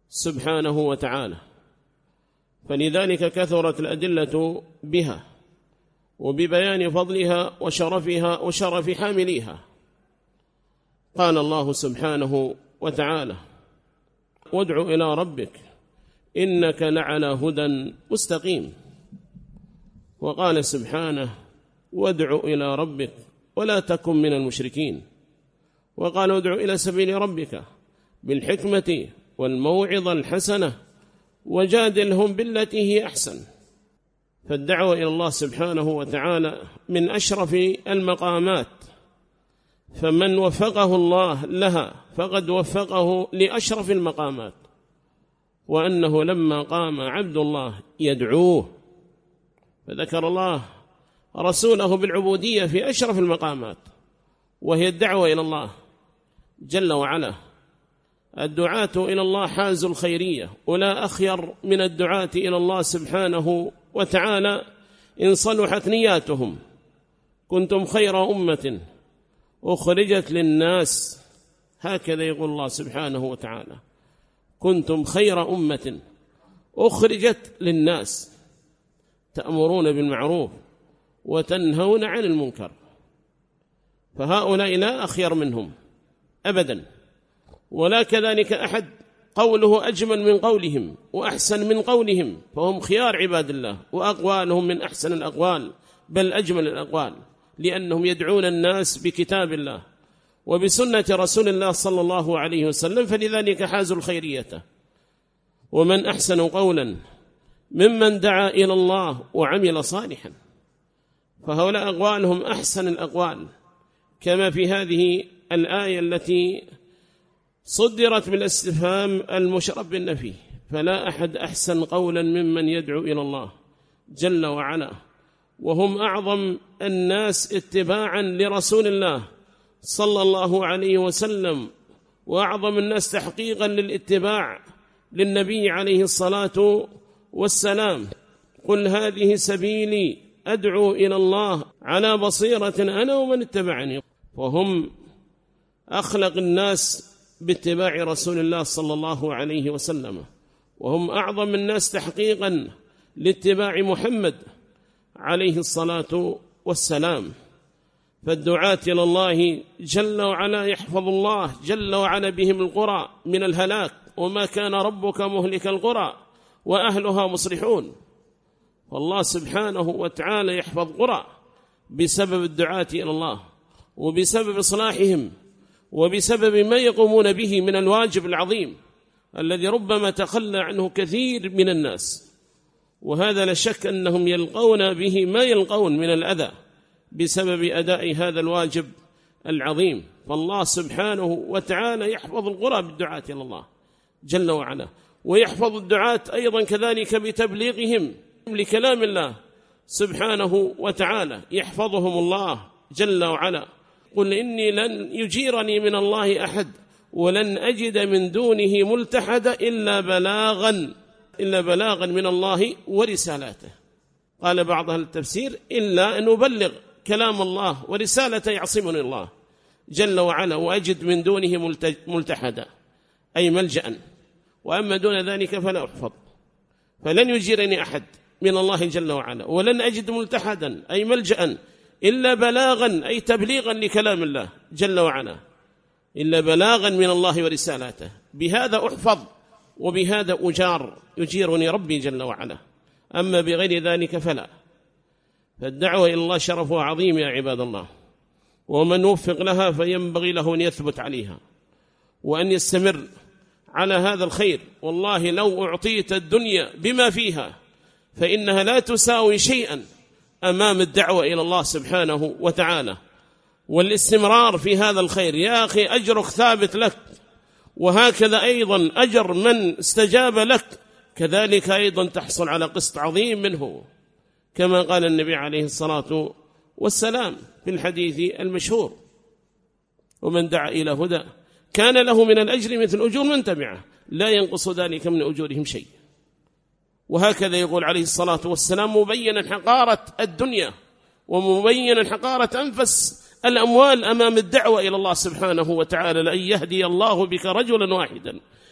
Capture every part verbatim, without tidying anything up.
سبحانه وتعالى، فلذلك كثرت الأدلة بها وببيان فضلها وشرفها وشرف حامليها. قال الله سبحانه وتعالى: وادع إلى ربك إنك لعلى هدى مستقيم. وقال سبحانه: وادع إلى ربك ولا تكن من المشركين. وقال: وادع إلى سبيل ربك بالحكمة والموعظة الحسنة وجادلهم بالتي هي أحسن. فالدعوة إلى الله سبحانه وتعالى من أشرف المقامات، فمن وفقه الله لها فقد وفقه لأشرف المقامات. وأنه لما قام عبد الله يدعوه فذكر الله رسوله بالعبودية في أشرف المقامات، وهي الدعوة إلى الله جل وعلا. الدعاة إلى الله حازوا الخيرية، ولا أخير من الدعاة إلى الله سبحانه وتعالى إن صلحت نياتهم. كنتم خير أمة أخرجت للناس، هكذا يقول الله سبحانه وتعالى: كنتم خير أمة أخرجت للناس تأمرون بالمعروف وتنهون عن المنكر. فهؤلاء لا أخير منهم أبدا، ولا كذلك أحد قوله أجمل من قولهم وأحسن من قولهم، فهم خيار عباد الله، وأقوالهم من أحسن الأقوال بل أجمل الأقوال، لأنهم يدعون الناس بكتاب الله وبسنة رسول الله صلى الله عليه وسلم، فلذلك حازوا الخيرية. ومن أحسن قولا ممن دعا إلى الله وعمل صالحا. فهؤلاء أقوالهم أحسن الأقوال، كما في هذه الآية التي صدرت بالاستفهام المشرب بالنفي: فلا أحد أحسن قولا ممن يدعو إلى الله جل وعلا. وهم أعظم الناس اتباعا لرسول الله صلى الله عليه وسلم، وأعظم الناس تحقيقا للاتباع للنبي عليه الصلاة والسلام. قل هذه سبيلي أدعو إلى الله على بصيرة أنا ومن اتبعني. وهم أخلق الناس باتباع رسول الله صلى الله عليه وسلم، وهم أعظم الناس تحقيقا لاتباع محمد عليه الصلاة والسلام. فالدعاة إلى الله جل وعلا يحفظ الله جل وعلا بهم القرى من الهلاك، وما كان ربك مهلك القرى وأهلها مصلحون. والله سبحانه وتعالى يحفظ قرى بسبب الدعاة إلى الله، وبسبب إصلاحهم، وبسبب ما يقومون به من الواجب العظيم الذي ربما تخلى عنه كثير من الناس. وهذا لا شك أنهم يلقون به ما يلقون من الأذى بسبب أداء هذا الواجب العظيم. فالله سبحانه وتعالى يحفظ القرى بالدعاة إلى الله جل وعلا، ويحفظ الدعاة أيضا كذلك بتبليغهم لكلام الله سبحانه وتعالى، يحفظهم الله جل وعلا. قل إني لن يجيرني من الله أحد ولن أجد من دونه ملتحدا إلا بلاغا إلا بلاغا من الله ورسالاته. قال بعض أهل التفسير: إلا أن أبلغ كلام الله ورسالته يعصمني الله جل وعلا، وأجد من دونه ملتحدا أي ملجأ، وأما دون ذلك فلا أحفظ. فلن يجيرني أحد من الله جل وعلا، ولن أجد ملتحدا أي ملجأ إلا بلاغا أي تبليغا لكلام الله جل وعلا، إلا بلاغا من الله ورسالاته. بهذا أحفظ وبهذا أجار، يجيرني ربي جل وعلا. أما بغير ذلك فلا. فالدعوة إلى الله شرفها عظيم يا عباد الله، ومن وفق لها فينبغي له أن يثبت عليها وأن يستمر على هذا الخير. والله لو أعطيت الدنيا بما فيها فإنها لا تساوي شيئا أمام الدعوة إلى الله سبحانه وتعالى والاستمرار في هذا الخير. يا أخي أجرك ثابت لك، وهكذا أيضا أجر من استجاب لك كذلك أيضا تحصل على قسط عظيم منه، كما قال النبي عليه الصلاة والسلام في الحديث المشهور: ومن دعا إلى هدى كان له من الأجر مثل أجور من تبعه لا ينقص ذلك من أجورهم شيء. وهكذا يقول عليه الصلاة والسلام مبينا حقارة الدنيا ومبينا حقارة أنفس الأموال أمام الدعوة إلى الله سبحانه وتعالى: لأن يهدي الله بك رجلا واحدا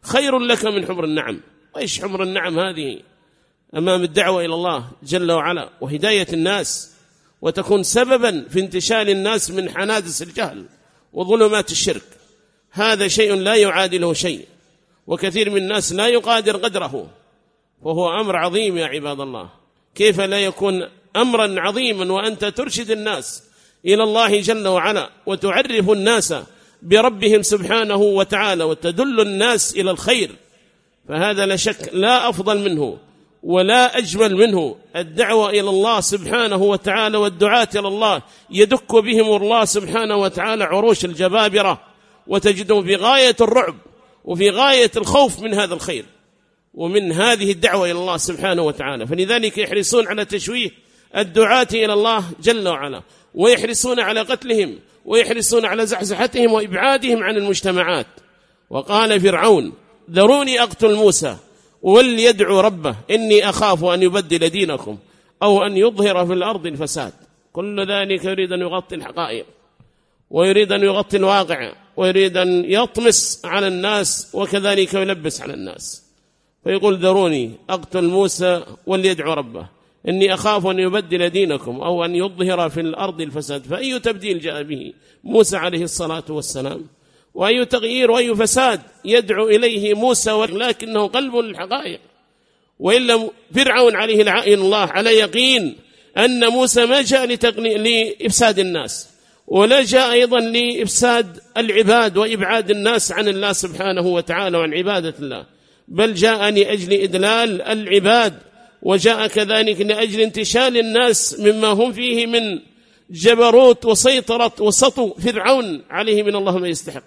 خير لك من حمر النعم. وإيش حمر النعم هذه أمام الدعوة إلى الله جل وعلا وهداية الناس، وتكون سببا في انتشال الناس من حنادس الجهل وظلمات الشرك. هذا شيء لا يعادله شيء، وكثير من الناس لا يقادر قدره، وهو أمر عظيم يا عباد الله. كيف لا يكون أمرا عظيما وأنت ترشد الناس إلى الله جل وعلا وتعرف الناس بربهم سبحانه وتعالى وتدل الناس إلى الخير؟ فهذا لا شك لا أفضل منه ولا أجمل منه الدعوة إلى الله سبحانه وتعالى، والدعاة إلى الله يدك بهم الله سبحانه وتعالى عروش الجبابرة، وتجدهم في غاية الرعب وفي غاية الخوف من هذا الخير ومن هذه الدعوة إلى الله سبحانه وتعالى. فلذلك يحرصون على تشويه الدعاة إلى الله جل وعلا، ويحرصون على قتلهم، ويحرصون على زحزحتهم وإبعادهم عن المجتمعات. وقال فرعون ذروني أقتل موسى وليدعو ربه إني أخاف أن يبدل دينكم أو أن يظهر في الأرض الفساد. كل ذلك يريد أن يغطي الحقائق، ويريد أن يغطي الواقع، ويريد أن يطمس على الناس، وكذلك يلبس على الناس. فيقول ذروني أقتل موسى وليدعو ربه إني أخاف أن يبدل دينكم أو أن يظهر في الأرض الفساد. فأي تبديل جاء به موسى عليه الصلاة والسلام، وأي تغيير وأي فساد يدعو إليه موسى، ولكنه قلب للحقائق. وإلا فرعون عليه لعائن الله على يقين أن موسى ما جاء لإفساد الناس، ولا جاء أيضا لإفساد العباد وإبعاد الناس عن الله سبحانه وتعالى وعن عبادة الله، بل جاء لأجل إدلال العباد، وجاء كذلك لأجل انتشال الناس مما هم فيه من جبروت وسيطرة وسطو فرعون عليه من الله ما يستحق.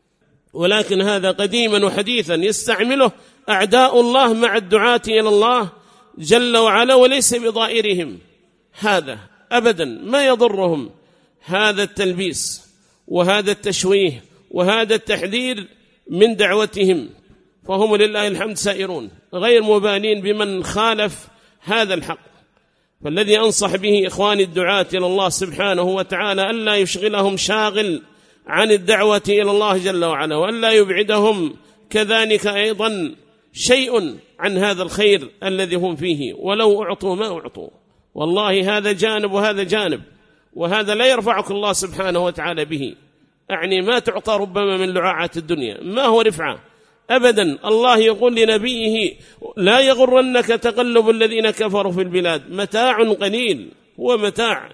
ولكن هذا قديما وحديثا يستعمله أعداء الله مع الدعاة إلى الله جل وعلا، وليس بضائرهم هذا أبدا، ما يضرهم هذا التلبيس وهذا التشويه وهذا التحذير من دعوتهم، فهم لله الحمد سائرون غير مبالين بمن خالف هذا الحق. فالذي أنصح به إخواني الدعاة إلى الله سبحانه وتعالى ألا يشغلهم شاغل عن الدعوة إلى الله جل وعلا، وألا يبعدهم كذلك أيضا شيء عن هذا الخير الذي هم فيه، ولو أعطوا ما أعطوا. والله هذا جانب وهذا جانب، وهذا لا يرفعك الله سبحانه وتعالى به. أعني ما تعطى ربما من لعاعات الدنيا ما هو رفعة أبدا. الله يقول لنبيه لا يغرنك تقلب الذين كفروا في البلاد، متاع قليل هو متاع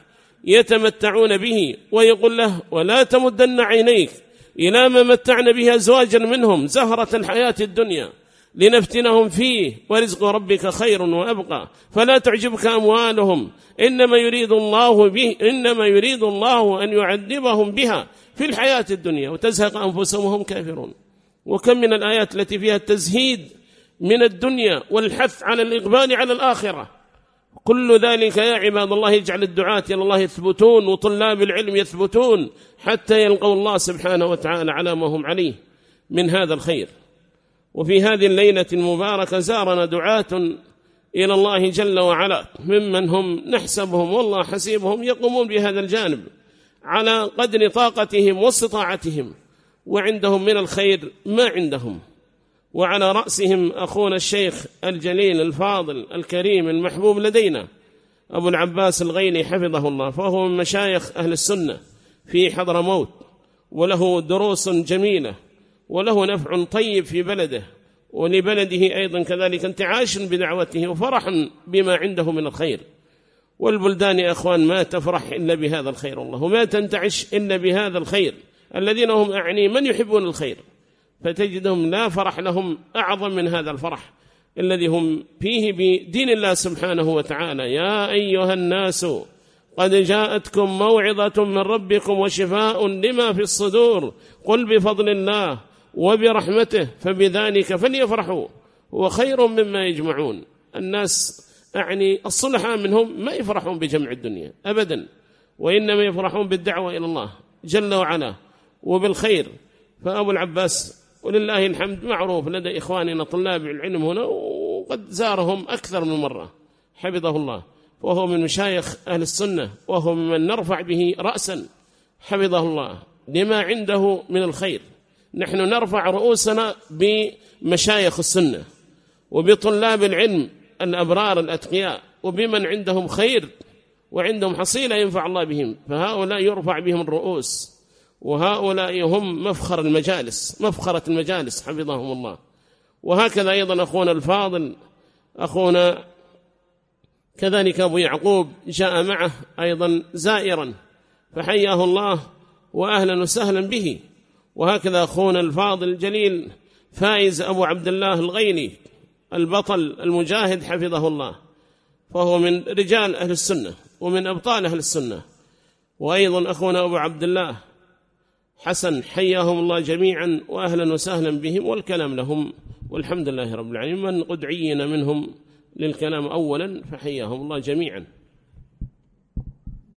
يتمتعون به، ويقول له ولا تمدن عينيك إلى ما متعنا به أزواجا منهم زهرة الحياة الدنيا لنفتنهم فيه ورزق ربك خير وأبقى فلا تعجبك أموالهم إنما يريد الله به إنما يريد الله أن يعذبهم بها في الحياة الدنيا وتزهق أنفسهم وهم كافرون. وكم من الآيات التي فيها التزهيد من الدنيا والحث على الإقبال على الآخرة. كل ذلك يا عباد الله يجعل الدعاة إلى الله يثبتون وطلاب العلم يثبتون حتى يلقوا الله سبحانه وتعالى على ما هم عليه من هذا الخير. وفي هذه الليلة المباركة زارنا دعاة إلى الله جل وعلا ممن هم نحسبهم والله حسيبهم يقومون بهذا الجانب على قدر طاقتهم واستطاعتهم، وعندهم من الخير ما عندهم. وعلى رأسهم أخونا الشيخ الجليل الفاضل الكريم المحبوب لدينا أبو العباس الغيني حفظه الله، فهو من مشايخ أهل السنة في حضرموت، وله دروس جميلة وله نفع طيب في بلده ولبلده أيضا كذلك انتعاش بدعوته وفرح بما عنده من الخير. والبلدان يا أخوان ما تفرح إلا بهذا الخير والله، وما تنتعش إلا بهذا الخير. الذين هم أعني من يحبون الخير فتجدهم لا فرح لهم أعظم من هذا الفرح الذي هم فيه بدين الله سبحانه وتعالى. يا أيها الناس قد جاءتكم موعظة من ربكم وشفاء لما في الصدور قل بفضل الله وبرحمته فبذلك فليفرحوا هو خير مما يجمعون. الناس أعني الصلحاء منهم ما يفرحون بجمع الدنيا أبدا، وإنما يفرحون بالدعوة إلى الله جل وعلا وبالخير. فأبو العباس ولله الحمد معروف لدى إخواننا طلاب العلم هنا، وقد زارهم أكثر من مرة حفظه الله، وهو من مشايخ أهل السنة، وهو من نرفع به رأسا حفظه الله لما عنده من الخير نحن نرفع رؤوسنا بمشايخ السنة وبطلاب العلم الأبرار الأتقياء وبمن عندهم خير وعندهم حصيلة ينفع الله بهم، فهؤلاء يرفع بهم الرؤوس، وهؤلاء هم مفخر المجالس، مفخرة المجالس حفظهم الله. وهكذا أيضا أخونا الفاضل أخونا كذلك أبو يعقوب جاء معه أيضا زائرا فحياه الله وأهلا وسهلا به. وهكذا أخونا الفاضل الجليل فايز أبو عبد الله الغيني البطل المجاهد حفظه الله، فهو من رجال أهل السنة ومن أبطال أهل السنة. وأيضا أخونا أبو عبد الله حسن حياهم الله جميعا وأهلا وسهلا بهم، والكلام لهم والحمد لله رب العالمين. من قد عين منهم للكلام أولا فحياهم الله جميعا.